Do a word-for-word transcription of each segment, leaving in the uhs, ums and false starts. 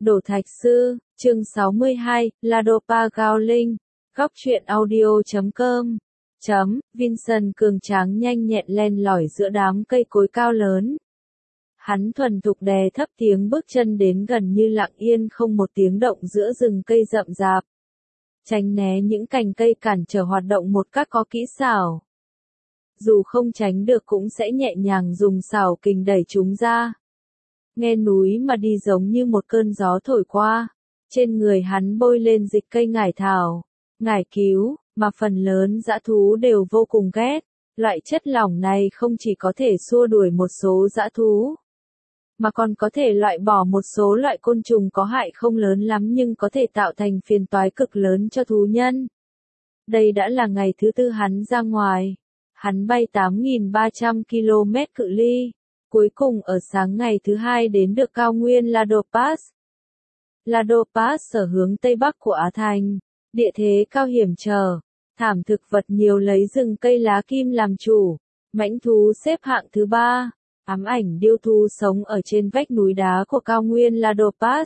Đổ Thạch Sư, chương sáu mươi hai, Ladopa Gao Linh, góc truyện audio chấm com. Chấm, Vincent cường tráng nhanh nhẹn len lỏi giữa đám cây cối cao lớn. Hắn thuần thục đè thấp tiếng bước chân đến gần như lặng yên không một tiếng động giữa rừng cây rậm rạp. Tránh né những cành cây cản trở hoạt động một cách có kỹ xảo. Dù không tránh được cũng sẽ nhẹ nhàng dùng xảo kình đẩy chúng ra. Nghe núi mà đi giống như một cơn gió thổi qua. Trên người hắn bôi lên dịch cây ngải thảo, ngải cứu, mà phần lớn dã thú đều vô cùng ghét. Loại chất lỏng này không chỉ có thể xua đuổi một số dã thú, mà còn có thể loại bỏ một số loại côn trùng có hại không lớn lắm nhưng có thể tạo thành phiền toái cực lớn cho thú nhân. Đây đã là ngày thứ tư hắn ra ngoài. Hắn bay tám nghìn ba trăm ki lô mét cự ly. Cuối cùng ở sáng ngày thứ hai đến được cao nguyên Lado Pass. Lado Pass ở hướng tây bắc của Á Thành. Địa thế cao hiểm trở. Thảm thực vật nhiều lấy rừng cây lá kim làm chủ. Mãnh thú xếp hạng thứ ba. Ám ảnh điêu thú sống ở trên vách núi đá của cao nguyên Lado Pass.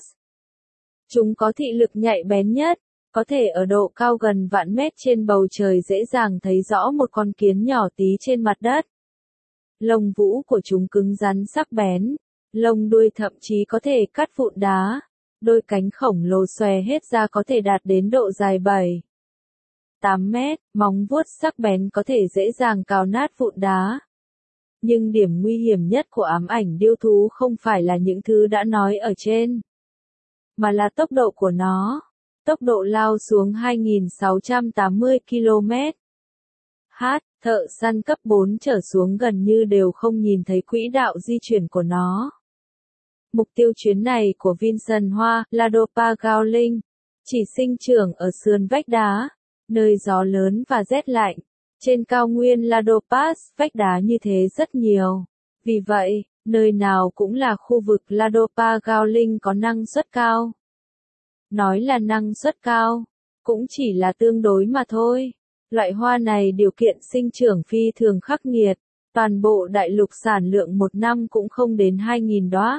Chúng có thị lực nhạy bén nhất, có thể ở độ cao gần vạn mét trên bầu trời dễ dàng thấy rõ một con kiến nhỏ tí trên mặt đất. Lông vũ của chúng cứng rắn sắc bén, lông đuôi thậm chí có thể cắt vụn đá, đôi cánh khổng lồ xòe hết ra có thể đạt đến độ dài bảy, tám mét, móng vuốt sắc bén có thể dễ dàng cào nát vụn đá. Nhưng điểm nguy hiểm nhất của ám ảnh điêu thú không phải là những thứ đã nói ở trên, mà là tốc độ của nó. Tốc độ lao xuống hai nghìn sáu trăm tám mươi ki lô mét. H, thợ săn cấp bốn trở xuống gần như đều không nhìn thấy quỹ đạo di chuyển của nó. Mục tiêu chuyến này của Vincent Hoa, Ladopa Gao Linh, chỉ sinh trưởng ở sườn vách đá, nơi gió lớn và rét lạnh. Trên cao nguyên Lado Pass, vách đá như thế rất nhiều. Vì vậy, nơi nào cũng là khu vực Ladopa Gao Linh có năng suất cao. Nói là năng suất cao, cũng chỉ là tương đối mà thôi. Loại hoa này điều kiện sinh trưởng phi thường khắc nghiệt, toàn bộ đại lục sản lượng một năm cũng không đến hai nghìn đóa.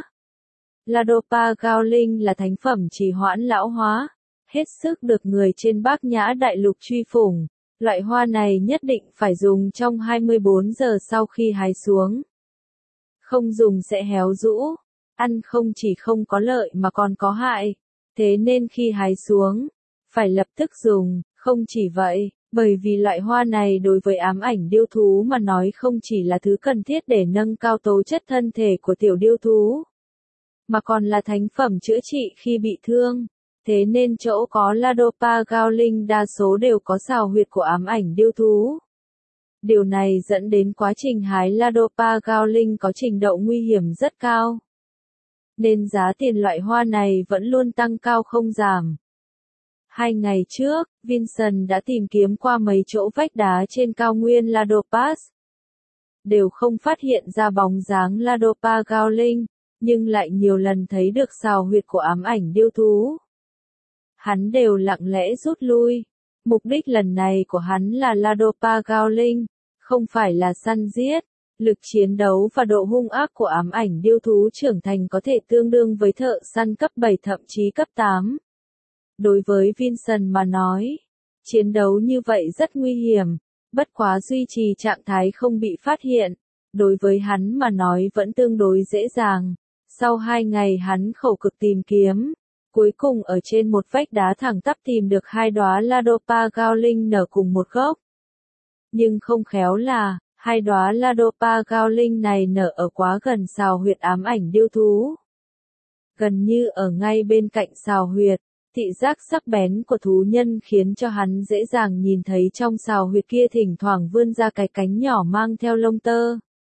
Ladopa Gao Linh là thánh phẩm trì hoãn lão hóa, hết sức được người trên Bát Nhã đại lục truy phủng. Loại hoa này nhất định phải dùng trong hai mươi bốn giờ sau khi hái xuống. Không dùng sẽ héo rũ, ăn không chỉ không có lợi mà còn có hại. Thế nên khi hái xuống, phải lập tức dùng. Không chỉ vậy, bởi vì loại hoa này đối với ám ảnh điêu thú mà nói không chỉ là thứ cần thiết để nâng cao tố chất thân thể của tiểu điêu thú, mà còn là thánh phẩm chữa trị khi bị thương. Thế nên chỗ có Ladopa Gao Linh đa số đều có xào huyệt của ám ảnh điêu thú. Điều này dẫn đến quá trình hái Ladopa Gao Linh có trình độ nguy hiểm rất cao. Nên giá tiền loại hoa này vẫn luôn tăng cao không giảm. Hai ngày trước, Vincent đã tìm kiếm qua mấy chỗ vách đá trên cao nguyên Lado Pass. Đều không phát hiện ra bóng dáng Ladopa Gao Linh, nhưng lại nhiều lần thấy được xào huyệt của ám ảnh điêu thú. Hắn đều lặng lẽ rút lui. Mục đích lần này của hắn là Ladopa Gao Linh, không phải là săn giết. Lực chiến đấu và độ hung ác của ám ảnh điêu thú trưởng thành có thể tương đương với thợ săn cấp bảy thậm chí cấp tám. Đối với Vincent mà nói, chiến đấu như vậy rất nguy hiểm, bất quá duy trì trạng thái không bị phát hiện. Đối với hắn mà nói vẫn tương đối dễ dàng. Sau hai ngày hắn khổ cực tìm kiếm, cuối cùng ở trên một vách đá thẳng tắp tìm được hai đóa Ladopa Gao Linh nở cùng một gốc. Nhưng không khéo là, hai đóa Ladopa Gao Linh này nở ở quá gần xào huyệt ám ảnh điêu thú. Gần như ở ngay bên cạnh xào huyệt, thị giác sắc bén của thú nhân khiến cho hắn dễ dàng nhìn thấy trong xào huyệt kia thỉnh thoảng vươn ra cái cánh nhỏ mang theo lông tơ.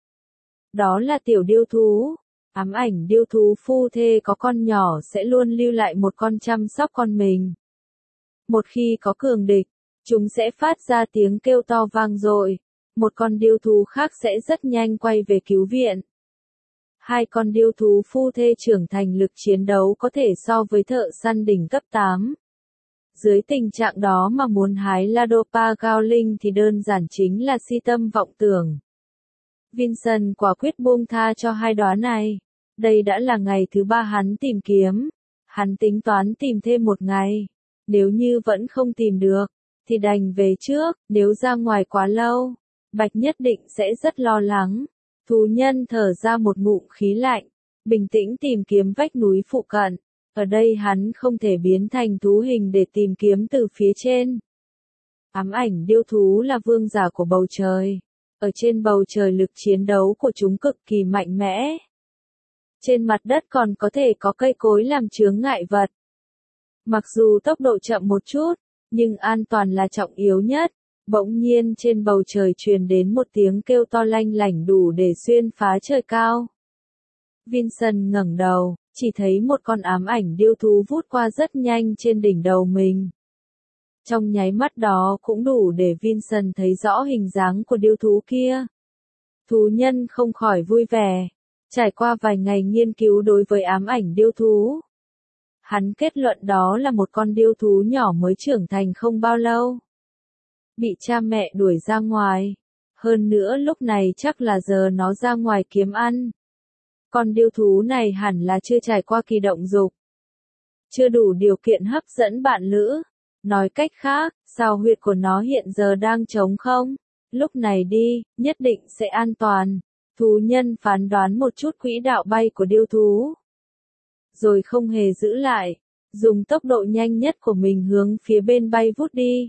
Đó là tiểu điêu thú. Ám ảnh điêu thú phu thê có con nhỏ sẽ luôn lưu lại một con chăm sóc con mình. Một khi có cường địch, chúng sẽ phát ra tiếng kêu to vang dội. Một con điêu thú khác sẽ rất nhanh quay về cứu viện. Hai con điêu thú phu thê trưởng thành lực chiến đấu có thể so với thợ săn đỉnh cấp tám. Dưới tình trạng đó mà muốn hái Ladopa Gao Linh thì đơn giản chính là si tâm vọng tưởng. Vincent quả quyết buông tha cho hai đóa này. Đây đã là ngày thứ ba hắn tìm kiếm. Hắn tính toán tìm thêm một ngày. Nếu như vẫn không tìm được, thì đành về trước, nếu ra ngoài quá lâu, Bạch nhất định sẽ rất lo lắng. Thú nhân thở ra một ngụm khí lạnh, bình tĩnh tìm kiếm vách núi phụ cận. Ở đây hắn không thể biến thành thú hình để tìm kiếm từ phía trên. Ám ảnh điêu thú là vương giả của bầu trời. Ở trên bầu trời lực chiến đấu của chúng cực kỳ mạnh mẽ. Trên mặt đất còn có thể có cây cối làm chướng ngại vật. Mặc dù tốc độ chậm một chút, nhưng an toàn là trọng yếu nhất. Bỗng nhiên trên bầu trời truyền đến một tiếng kêu to lanh lảnh đủ để xuyên phá trời cao. Vincent ngẩng đầu, chỉ thấy một con ám ảnh điêu thú vút qua rất nhanh trên đỉnh đầu mình. Trong nháy mắt đó cũng đủ để Vincent thấy rõ hình dáng của điêu thú kia. Thú nhân không khỏi vui vẻ. Trải qua vài ngày nghiên cứu đối với ám ảnh điêu thú, hắn kết luận đó là một con điêu thú nhỏ mới trưởng thành không bao lâu. Bị cha mẹ đuổi ra ngoài. Hơn nữa lúc này chắc là giờ nó ra ngoài kiếm ăn. Con điêu thú này hẳn là chưa trải qua kỳ động dục. Chưa đủ điều kiện hấp dẫn bạn lữ. Nói cách khác, sao huyệt của nó hiện giờ đang trống không? Lúc này đi, nhất định sẽ an toàn. Thú nhân phán đoán một chút quỹ đạo bay của điêu thú. Rồi không hề giữ lại. Dùng tốc độ nhanh nhất của mình hướng phía bên bay vút đi.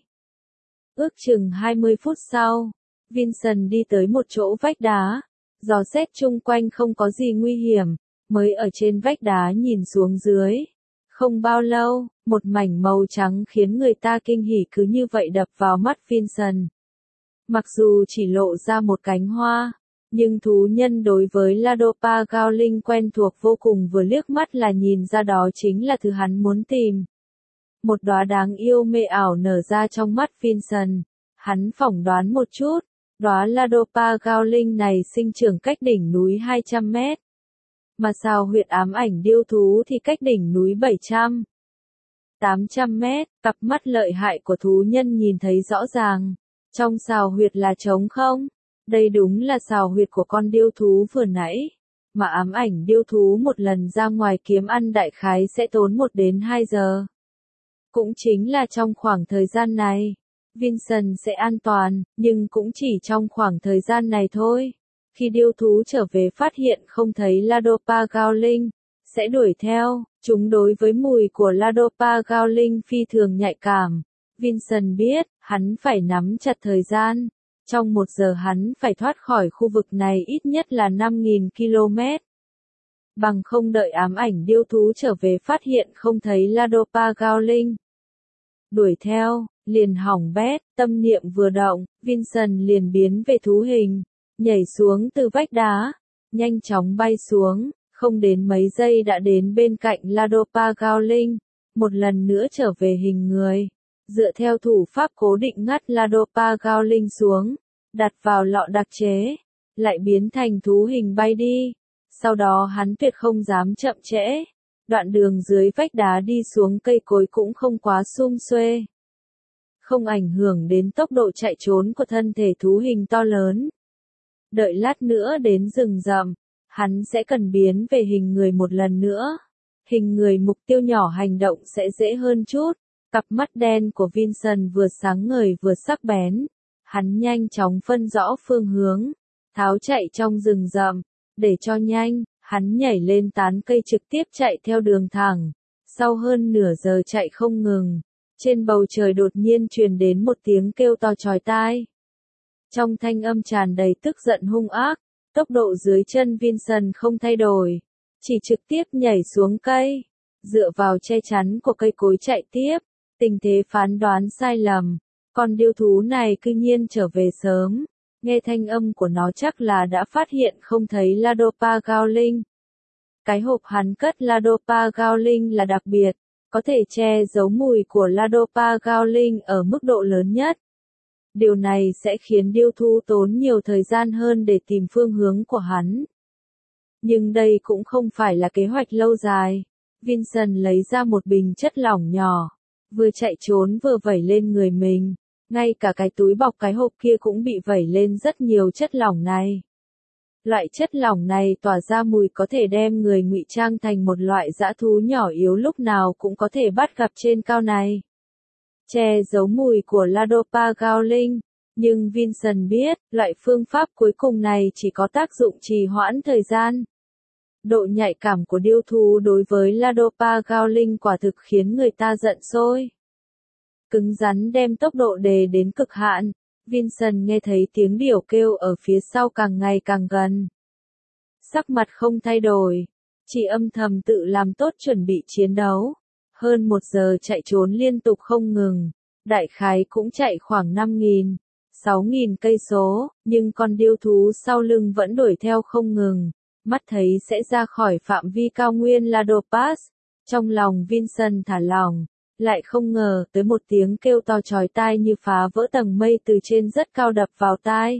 Ước chừng hai mươi phút sau, Vincent đi tới một chỗ vách đá. Dò xét chung quanh không có gì nguy hiểm, mới ở trên vách đá nhìn xuống dưới. Không bao lâu, một mảnh màu trắng khiến người ta kinh hỉ cứ như vậy đập vào mắt Vincent. Mặc dù chỉ lộ ra một cánh hoa, nhưng thú nhân đối với Ladopa Gao-linh quen thuộc vô cùng, vừa liếc mắt là nhìn ra đó chính là thứ hắn muốn tìm. Một đóa đáng yêu mê ảo nở ra trong mắt Vincent. Hắn phỏng đoán một chút, đóa Ladopa Gao-linh này sinh trưởng cách đỉnh núi hai trăm mét. Mà sao huyệt ám ảnh điêu thú thì cách đỉnh núi bảy trăm, tám trăm mét. Cặp mắt lợi hại của thú nhân nhìn thấy rõ ràng. Trong sào huyệt là trống không? Đây đúng là sào huyệt của con điêu thú vừa nãy. Mà ám ảnh điêu thú một lần ra ngoài kiếm ăn đại khái sẽ tốn một đến hai giờ. Cũng chính là trong khoảng thời gian này, Vincent sẽ an toàn, nhưng cũng chỉ trong khoảng thời gian này thôi. Khi điêu thú trở về phát hiện không thấy Ladopa Gao-linh, sẽ đuổi theo. Chúng đối với mùi của Ladopa Gao-linh phi thường nhạy cảm. Vincent biết, hắn phải nắm chặt thời gian. Trong một giờ hắn phải thoát khỏi khu vực này ít nhất là năm nghìn ki lô mét. Bằng không đợi ám ảnh điêu thú trở về phát hiện không thấy Ladopa Gao-linh. Đuổi theo, liền hỏng bét, tâm niệm vừa động, Vincent liền biến về thú hình, nhảy xuống từ vách đá, nhanh chóng bay xuống, không đến mấy giây đã đến bên cạnh Ladopa Gao-linh, một lần nữa trở về hình người. Dựa theo thủ pháp cố định ngắt Ladopa Gao-linh xuống, đặt vào lọ đặc chế, lại biến thành thú hình bay đi. Sau đó hắn tuyệt không dám chậm trễ. Đoạn đường dưới vách đá đi xuống cây cối cũng không quá sum xuê. Không ảnh hưởng đến tốc độ chạy trốn của thân thể thú hình to lớn. Đợi lát nữa đến rừng rậm, hắn sẽ cần biến về hình người một lần nữa. Hình người mục tiêu nhỏ hành động sẽ dễ hơn chút. Cặp mắt đen của Vincent vừa sáng ngời vừa sắc bén. Hắn nhanh chóng phân rõ phương hướng, tháo chạy trong rừng rậm. Để cho nhanh, hắn nhảy lên tán cây trực tiếp chạy theo đường thẳng. Sau hơn nửa giờ chạy không ngừng, trên bầu trời đột nhiên truyền đến một tiếng kêu to chói tai. Trong thanh âm tràn đầy tức giận hung ác, tốc độ dưới chân Vincent không thay đổi, chỉ trực tiếp nhảy xuống cây, dựa vào che chắn của cây cối chạy tiếp. Tình thế phán đoán sai lầm, con điêu thú này cư nhiên trở về sớm. Nghe thanh âm của nó chắc là đã phát hiện không thấy Ladopa Gao-linh. Cái hộp hắn cất Ladopa Gao-linh là đặc biệt, có thể che giấu mùi của Ladopa Gao-linh ở mức độ lớn nhất. Điều này sẽ khiến điêu thú tốn nhiều thời gian hơn để tìm phương hướng của hắn. Nhưng đây cũng không phải là kế hoạch lâu dài. Vincent lấy ra một bình chất lỏng nhỏ, vừa chạy trốn vừa vẩy lên người mình. Ngay cả cái túi bọc cái hộp kia cũng bị vẩy lên rất nhiều chất lỏng này. Loại chất lỏng này tỏa ra mùi có thể đem người ngụy trang thành một loại dã thú nhỏ yếu lúc nào cũng có thể bắt gặp trên cao này. Che giấu mùi của La-đô-pa Gao-linh, nhưng Vincent biết, loại phương pháp cuối cùng này chỉ có tác dụng trì hoãn thời gian. Độ nhạy cảm của điêu thú đối với La-đô-pa Gao-linh quả thực khiến người ta giận sôi. Cứng rắn đem tốc độ đề đến cực hạn, Vincent nghe thấy tiếng điểu kêu ở phía sau càng ngày càng gần. Sắc mặt không thay đổi, chỉ âm thầm tự làm tốt chuẩn bị chiến đấu. Hơn một giờ chạy trốn liên tục không ngừng, đại khái cũng chạy khoảng năm nghìn, sáu nghìn cây số, nhưng con điêu thú sau lưng vẫn đuổi theo không ngừng, mắt thấy sẽ ra khỏi phạm vi cao nguyên Lado Pass. Trong lòng Vincent thả lỏng, lại không ngờ tới một tiếng kêu to chói tai như phá vỡ tầng mây từ trên rất cao đập vào tai.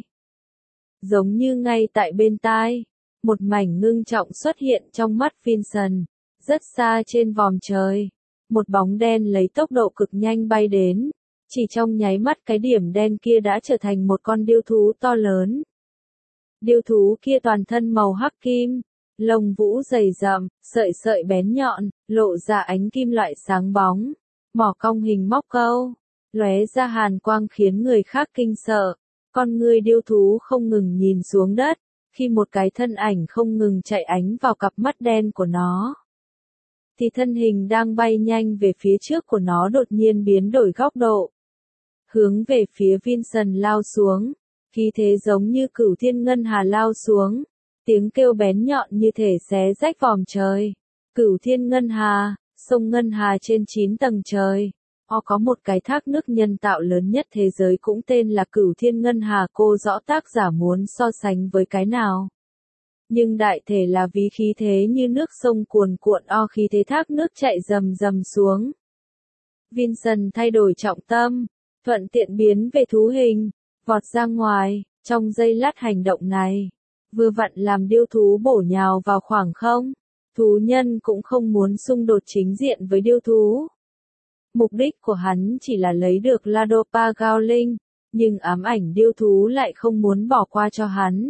Giống như ngay tại bên tai, một mảnh ngưng trọng xuất hiện trong mắt Vincent, rất xa trên vòm trời. Một bóng đen lấy tốc độ cực nhanh bay đến, chỉ trong nháy mắt cái điểm đen kia đã trở thành một con điêu thú to lớn. Điêu thú kia toàn thân màu hắc kim, lông vũ dày rậm, sợi sợi bén nhọn, lộ ra ánh kim loại sáng bóng, mỏ cong hình móc câu, lóe ra hàn quang khiến người khác kinh sợ. Con người điêu thú không ngừng nhìn xuống đất, khi một cái thân ảnh không ngừng chạy ánh vào cặp mắt đen của nó. Thì thân hình đang bay nhanh về phía trước của nó đột nhiên biến đổi góc độ. Hướng về phía Vincent lao xuống, khí thế giống như cửu thiên ngân hà lao xuống, tiếng kêu bén nhọn như thể xé rách vòm trời. Cửu thiên ngân hà, sông ngân hà trên chín tầng trời. Ó có một cái thác nước nhân tạo lớn nhất thế giới cũng tên là Cửu Thiên Ngân Hà, cô rõ tác giả muốn so sánh với cái nào. Nhưng đại thể là ví khí thế như nước sông cuồn cuộn o khí thế thác nước chạy rầm rầm xuống. Vincent thay đổi trọng tâm, thuận tiện biến về thú hình, vọt ra ngoài, trong giây lát hành động này, vừa vặn làm điêu thú bổ nhào vào khoảng không. Thú nhân cũng không muốn xung đột chính diện với điêu thú. Mục đích của hắn chỉ là lấy được La-đô-pa Gao-linh, nhưng ám ảnh điêu thú lại không muốn bỏ qua cho hắn.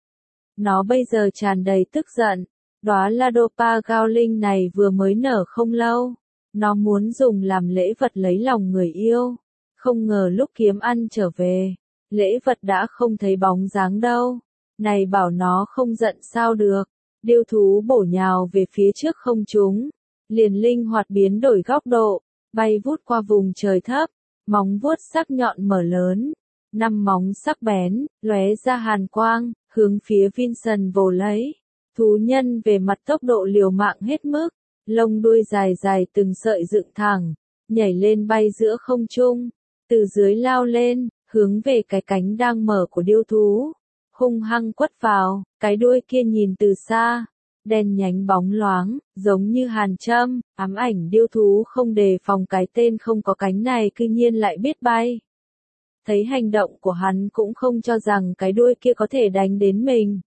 Nó bây giờ tràn đầy tức giận, đóa La-đô-pa Gao-linh này vừa mới nở không lâu, nó muốn dùng làm lễ vật lấy lòng người yêu, không ngờ lúc kiếm ăn trở về, lễ vật đã không thấy bóng dáng đâu, này bảo nó không giận sao được. Điêu thú bổ nhào về phía trước không trung, liền linh hoạt biến đổi góc độ, bay vút qua vùng trời thấp, móng vuốt sắc nhọn mở lớn, năm móng sắc bén, lóe ra hàn quang, hướng phía Vincent vồ lấy. Thú nhân về mặt tốc độ liều mạng hết mức, lông đuôi dài dài từng sợi dựng thẳng, nhảy lên bay giữa không trung, từ dưới lao lên, hướng về cái cánh đang mở của điêu thú. Hung hăng quất vào, cái đuôi kia nhìn từ xa, đen nhánh bóng loáng, giống như hàn châm, ám ảnh điêu thú không đề phòng cái tên không có cánh này cư nhiên lại biết bay. Thấy hành động của hắn cũng không cho rằng cái đuôi kia có thể đánh đến mình.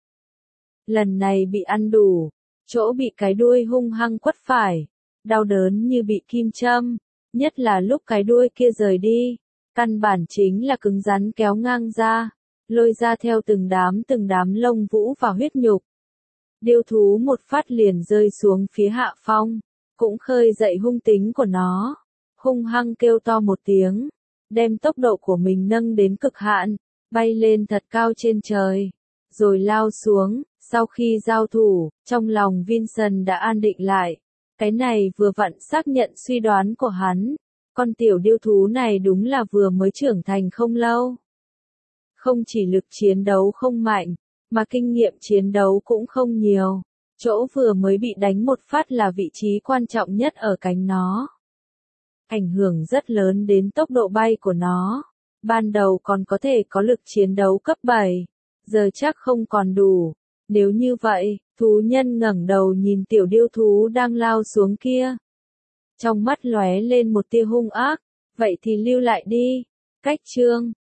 Lần này bị ăn đủ, chỗ bị cái đuôi hung hăng quất phải, đau đớn như bị kim châm, nhất là lúc cái đuôi kia rời đi, căn bản chính là cứng rắn kéo ngang ra. Lôi ra theo từng đám từng đám lông vũ và huyết nhục. Điêu thú một phát liền rơi xuống phía hạ phong, cũng khơi dậy hung tính của nó. Hung hăng kêu to một tiếng, đem tốc độ của mình nâng đến cực hạn, bay lên thật cao trên trời, rồi lao xuống. Sau khi giao thủ, trong lòng Vincent đã an định lại. Cái này vừa vặn xác nhận suy đoán của hắn. Con tiểu điêu thú này đúng là vừa mới trưởng thành không lâu. Không chỉ lực chiến đấu không mạnh, mà kinh nghiệm chiến đấu cũng không nhiều. Chỗ vừa mới bị đánh một phát là vị trí quan trọng nhất ở cánh nó. Ảnh hưởng rất lớn đến tốc độ bay của nó. Ban đầu còn có thể có lực chiến đấu cấp bảy, giờ chắc không còn đủ. Nếu như vậy, thú nhân ngẩng đầu nhìn tiểu điêu thú đang lao xuống kia. Trong mắt lóe lên một tia hung ác, vậy thì lưu lại đi. Cách chương